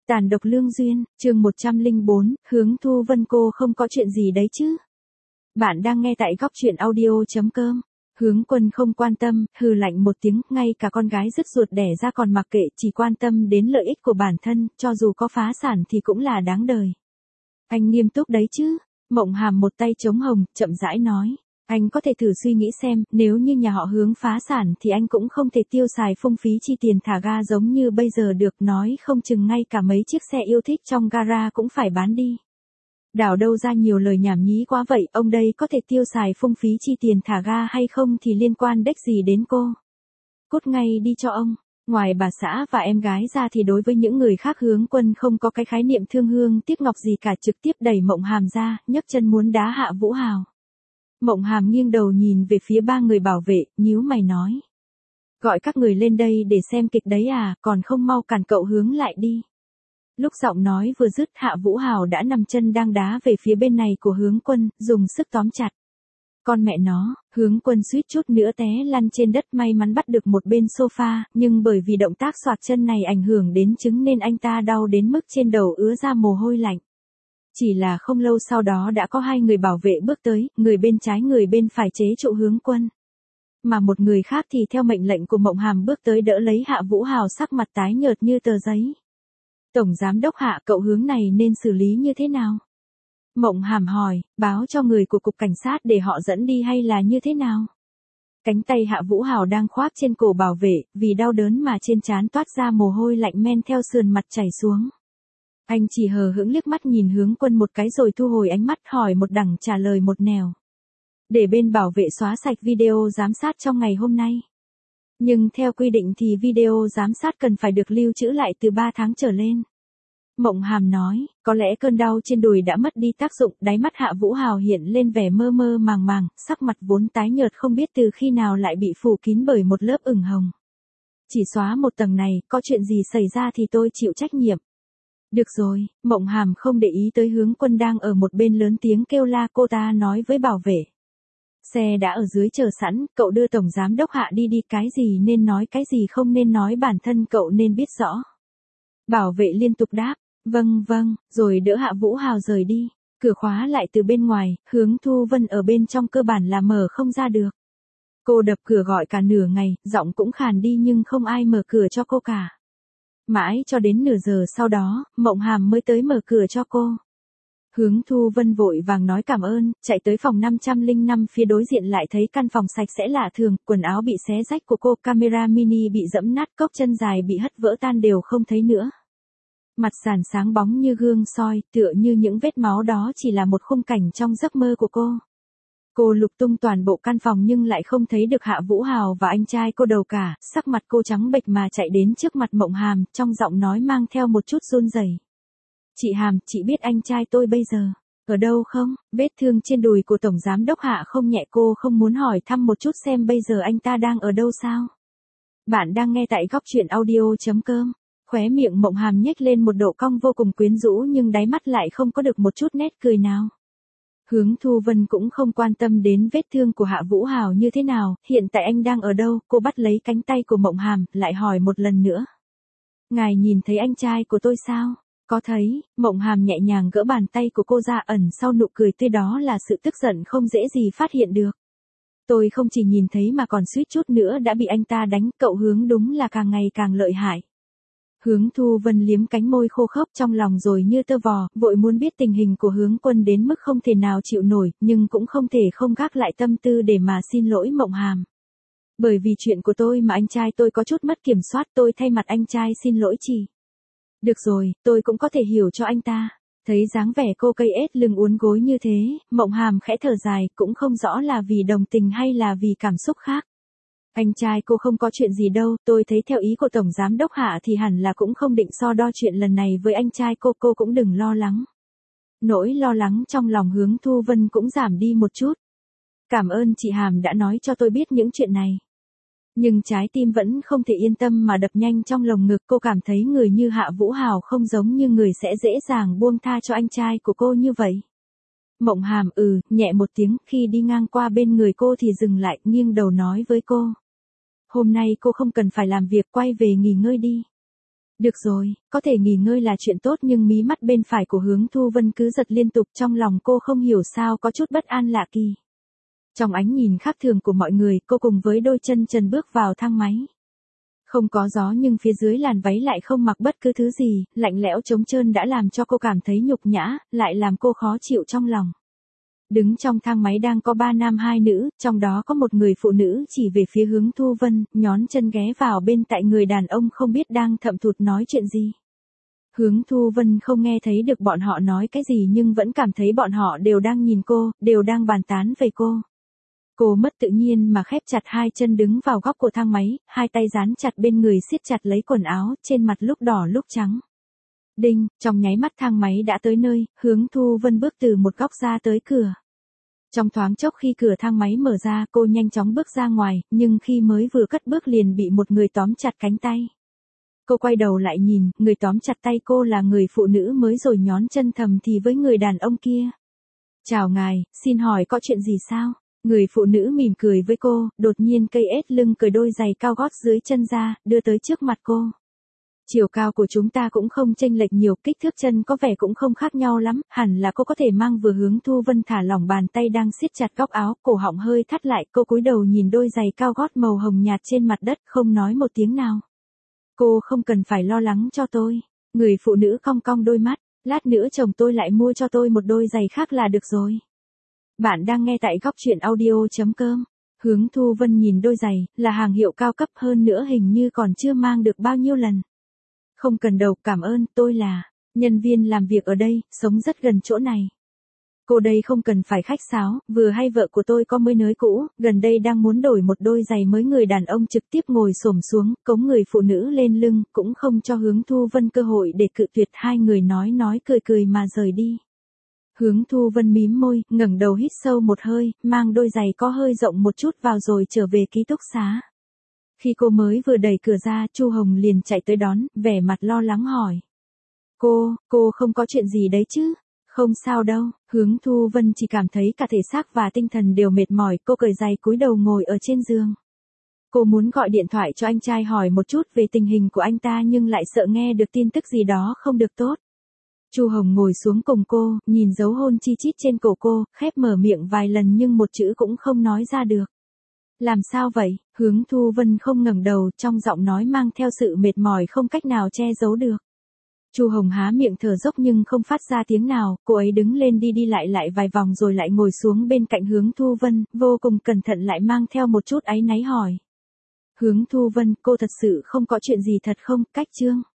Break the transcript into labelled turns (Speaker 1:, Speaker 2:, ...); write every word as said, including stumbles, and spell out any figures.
Speaker 1: Tàn độc lương duyên, chương một trăm lẻ bốn, Hướng Thu Vân cô không có chuyện gì đấy chứ? Bạn đang nghe tại góc truyện audio.com. Hướng Quân không quan tâm, hừ lạnh một tiếng, ngay cả con gái dứt ruột đẻ ra còn mặc kệ, chỉ quan tâm đến lợi ích của bản thân, cho dù có phá sản thì cũng là đáng đời. Anh nghiêm túc đấy chứ? Mộng Hàm một tay chống hồng, chậm rãi nói. Anh có thể thử suy nghĩ xem, nếu như nhà họ Hướng phá sản thì anh cũng không thể tiêu xài phung phí chi tiền thả ga giống như bây giờ được, nói không chừng ngay cả mấy chiếc xe yêu thích trong gara cũng phải bán đi. Đảo đâu ra nhiều lời nhảm nhí quá vậy, ông đây có thể tiêu xài phung phí chi tiền thả ga hay không thì liên quan đếch gì đến cô. Cút ngay đi cho ông. Ngoài bà xã và em gái ra thì đối với những người khác Hướng Quân không có cái khái niệm thương hương tiếc ngọc gì cả, trực tiếp đẩy Mộng Hàm ra, nhấc chân muốn đá Hạ Vũ Hào. Mộng Hàm nghiêng đầu nhìn về phía ba người bảo vệ, nhíu mày nói. Gọi các người lên đây để xem kịch đấy à, còn không mau cản cậu Hướng lại đi. Lúc giọng nói vừa dứt, Hạ Vũ Hào đã nằm chân đang đá về phía bên này của Hướng Quân, dùng sức tóm chặt. Con mẹ nó, Hướng Quân suýt chút nữa té lăn trên đất, may mắn bắt được một bên sofa, nhưng bởi vì động tác xoạc chân này ảnh hưởng đến trứng nên anh ta đau đến mức trên đầu ứa ra mồ hôi lạnh. Chỉ là không lâu sau đó đã có hai người bảo vệ bước tới, người bên trái người bên phải chế trụ Hướng Quân. Mà một người khác thì theo mệnh lệnh của Mộng Hàm bước tới đỡ lấy Hạ Vũ Hào, sắc mặt tái nhợt như tờ giấy. Tổng giám đốc Hạ, cậu Hướng này nên xử lý như thế nào? Mộng Hàm hỏi, báo cho người của cục cảnh sát để họ dẫn đi hay là như thế nào? Cánh tay Hạ Vũ Hào đang khoác trên cổ bảo vệ, vì đau đớn mà trên trán toát ra mồ hôi lạnh men theo sườn mặt chảy xuống. Anh chỉ hờ hững liếc mắt nhìn Hướng Quân một cái rồi thu hồi ánh mắt, hỏi một đằng trả lời một nẻo. Để bên bảo vệ xóa sạch video giám sát trong ngày hôm nay. Nhưng theo quy định thì video giám sát cần phải được lưu trữ lại từ ba tháng trở lên. Mộng Hàm nói, có lẽ cơn đau trên đùi đã mất đi tác dụng, đáy mắt Hạ Vũ Hào hiện lên vẻ mơ mơ màng màng, sắc mặt vốn tái nhợt không biết từ khi nào lại bị phủ kín bởi một lớp ửng hồng. Chỉ xóa một tầng này, có chuyện gì xảy ra thì tôi chịu trách nhiệm. Được rồi, Mộng Hàm không để ý tới Hướng Quân đang ở một bên lớn tiếng kêu la, cô ta nói với bảo vệ. Xe đã ở dưới chờ sẵn, cậu đưa tổng giám đốc Hạ đi đi, cái gì nên nói cái gì không nên nói bản thân cậu nên biết rõ. Bảo vệ liên tục đáp, vâng vâng, rồi đỡ Hạ Vũ Hào rời đi. Cửa khóa lại từ bên ngoài, Hướng Thu Vân ở bên trong cơ bản là mở không ra được. Cô đập cửa gọi cả nửa ngày, giọng cũng khàn đi nhưng không ai mở cửa cho cô cả. Mãi cho đến nửa giờ sau đó, Mộng Hàm mới tới mở cửa cho cô. Hướng Thu Vân vội vàng nói cảm ơn, chạy tới phòng năm trăm lẻ năm phía đối diện lại thấy căn phòng sạch sẽ lạ thường, quần áo bị xé rách của cô, camera mini bị dẫm nát, cốc chân dài bị hất vỡ tan đều không thấy nữa. Mặt sàn sáng bóng như gương soi, tựa như những vết máu đó chỉ là một khung cảnh trong giấc mơ của cô. Cô lục tung toàn bộ căn phòng nhưng lại không thấy được Hạ Vũ Hào và anh trai cô đâu cả, sắc mặt cô trắng bệch mà chạy đến trước mặt Mộng Hàm, trong giọng nói mang theo một chút run rẩy. Chị Hàm, chị biết anh trai tôi bây giờ ở đâu không? Vết thương trên đùi của tổng giám đốc Hạ không nhẹ, cô không muốn hỏi thăm một chút xem bây giờ anh ta đang ở đâu sao? Bạn đang nghe tại góc truyện audio.com. Khóe miệng Mộng Hàm nhếch lên một độ cong vô cùng quyến rũ nhưng đáy mắt lại không có được một chút nét cười nào. Hướng Thu Vân cũng không quan tâm đến vết thương của Hạ Vũ Hào như thế nào, hiện tại anh đang ở đâu, cô bắt lấy cánh tay của Mộng Hàm, lại hỏi một lần nữa. Ngài nhìn thấy anh trai của tôi sao? Có thấy, Mộng Hàm nhẹ nhàng gỡ bàn tay của cô ra, ẩn sau nụ cười tươi đó là sự tức giận không dễ gì phát hiện được. Tôi không chỉ nhìn thấy mà còn suýt chút nữa đã bị anh ta đánh, cậu Hướng đúng là càng ngày càng lợi hại. Hướng Thu Vân liếm cánh môi khô khốc trong lòng rồi như tơ vò, vội muốn biết tình hình của Hướng Quân đến mức không thể nào chịu nổi, nhưng cũng không thể không gác lại tâm tư để mà xin lỗi Mộng Hàm. Bởi vì chuyện của tôi mà anh trai tôi có chút mất kiểm soát, tôi thay mặt anh trai xin lỗi chị. Được rồi, tôi cũng có thể hiểu cho anh ta. Thấy dáng vẻ cô cây ết lưng uốn gối như thế, Mộng Hàm khẽ thở dài, cũng không rõ là vì đồng tình hay là vì cảm xúc khác. Anh trai cô không có chuyện gì đâu, tôi thấy theo ý của tổng giám đốc Hạ thì hẳn là cũng không định so đo chuyện lần này với anh trai cô, cô cũng đừng lo lắng. Nỗi lo lắng trong lòng Hướng Thu Vân cũng giảm đi một chút. Cảm ơn chị Hàm đã nói cho tôi biết những chuyện này. Nhưng trái tim vẫn không thể yên tâm mà đập nhanh trong lồng ngực, cô cảm thấy người như Hạ Vũ Hào không giống như người sẽ dễ dàng buông tha cho anh trai của cô như vậy. Mộng Hàm ừ, nhẹ một tiếng, khi đi ngang qua bên người cô thì dừng lại, nghiêng đầu nói với cô. Hôm nay cô không cần phải làm việc, quay về nghỉ ngơi đi. Được rồi, có thể nghỉ ngơi là chuyện tốt nhưng mí mắt bên phải của Hướng Thu Vân cứ giật liên tục, trong lòng cô không hiểu sao có chút bất an lạ kỳ. Trong ánh nhìn khác thường của mọi người, cô cùng với đôi chân trần bước vào thang máy. Không có gió nhưng phía dưới làn váy lại không mặc bất cứ thứ gì, lạnh lẽo trống trơn đã làm cho cô cảm thấy nhục nhã, lại làm cô khó chịu trong lòng. Đứng trong thang máy đang có ba nam hai nữ, trong đó có một người phụ nữ chỉ về phía Hướng Thu Vân, nhón chân ghé vào bên tại người đàn ông không biết đang thậm thụt nói chuyện gì. Hướng Thu Vân không nghe thấy được bọn họ nói cái gì nhưng vẫn cảm thấy bọn họ đều đang nhìn cô, đều đang bàn tán về cô. Cô mất tự nhiên mà khép chặt hai chân đứng vào góc của thang máy, hai tay dán chặt bên người siết chặt lấy quần áo, trên mặt lúc đỏ lúc trắng. Đinh, trong nháy mắt thang máy đã tới nơi, Hướng Thu Vân bước từ một góc ra tới cửa. Trong thoáng chốc khi cửa thang máy mở ra, cô nhanh chóng bước ra ngoài, nhưng khi mới vừa cất bước liền bị một người tóm chặt cánh tay. Cô quay đầu lại nhìn, người tóm chặt tay cô là người phụ nữ mới rồi nhón chân thầm thì với người đàn ông kia. Chào ngài, xin hỏi có chuyện gì sao? Người phụ nữ mỉm cười với cô, đột nhiên cây ết lưng cởi đôi giày cao gót dưới chân ra, đưa tới trước mặt cô. Chiều cao của chúng ta cũng không chênh lệch nhiều, kích thước chân có vẻ cũng không khác nhau lắm, hẳn là cô có thể mang vừa. Hướng Thu Vân thả lỏng bàn tay đang siết chặt góc áo, cổ họng hơi thắt lại, cô cúi đầu nhìn đôi giày cao gót màu hồng nhạt trên mặt đất, không nói một tiếng nào. Cô không cần phải lo lắng cho tôi. Người phụ nữ cong cong đôi mắt, lát nữa chồng tôi lại mua cho tôi một đôi giày khác là được rồi. Bạn đang nghe tại góc truyện audio chấm com. Hướng Thu Vân nhìn đôi giày, là hàng hiệu cao cấp hơn nữa hình như còn chưa mang được bao nhiêu lần. Không cần đâu, cảm ơn, tôi là nhân viên làm việc ở đây, sống rất gần chỗ này. Cô đây không cần phải khách sáo, vừa hay vợ của tôi có mới nới cũ, gần đây đang muốn đổi một đôi giày mới. Người đàn ông trực tiếp ngồi xổm xuống, cống người phụ nữ lên lưng, cũng không cho Hướng Thu Vân cơ hội để cự tuyệt. Hai người nói nói cười cười mà rời đi. Hướng Thu Vân mím môi, ngẩng đầu hít sâu một hơi, mang đôi giày có hơi rộng một chút vào rồi trở về ký túc xá. Khi cô mới vừa đẩy cửa ra, Chu Hồng liền chạy tới đón, vẻ mặt lo lắng hỏi. Cô, cô không có chuyện gì đấy chứ? Không sao đâu, Hướng Thu Vân chỉ cảm thấy cả thể xác và tinh thần đều mệt mỏi, cô cởi giày cúi đầu ngồi ở trên giường. Cô muốn gọi điện thoại cho anh trai hỏi một chút về tình hình của anh ta nhưng lại sợ nghe được tin tức gì đó không được tốt. Chu Hồng ngồi xuống cùng cô, nhìn dấu hôn chi chít trên cổ cô, khép mở miệng vài lần nhưng một chữ cũng không nói ra được. Làm sao vậy? Hướng Thu Vân không ngẩng đầu, trong giọng nói mang theo sự mệt mỏi không cách nào che giấu được. Chu Hồng há miệng thở dốc nhưng không phát ra tiếng nào, cô ấy đứng lên đi đi lại lại vài vòng rồi lại ngồi xuống bên cạnh Hướng Thu Vân, vô cùng cẩn thận lại mang theo một chút áy náy hỏi. Hướng Thu Vân, cô thật sự không có chuyện gì thật không? Cách Trương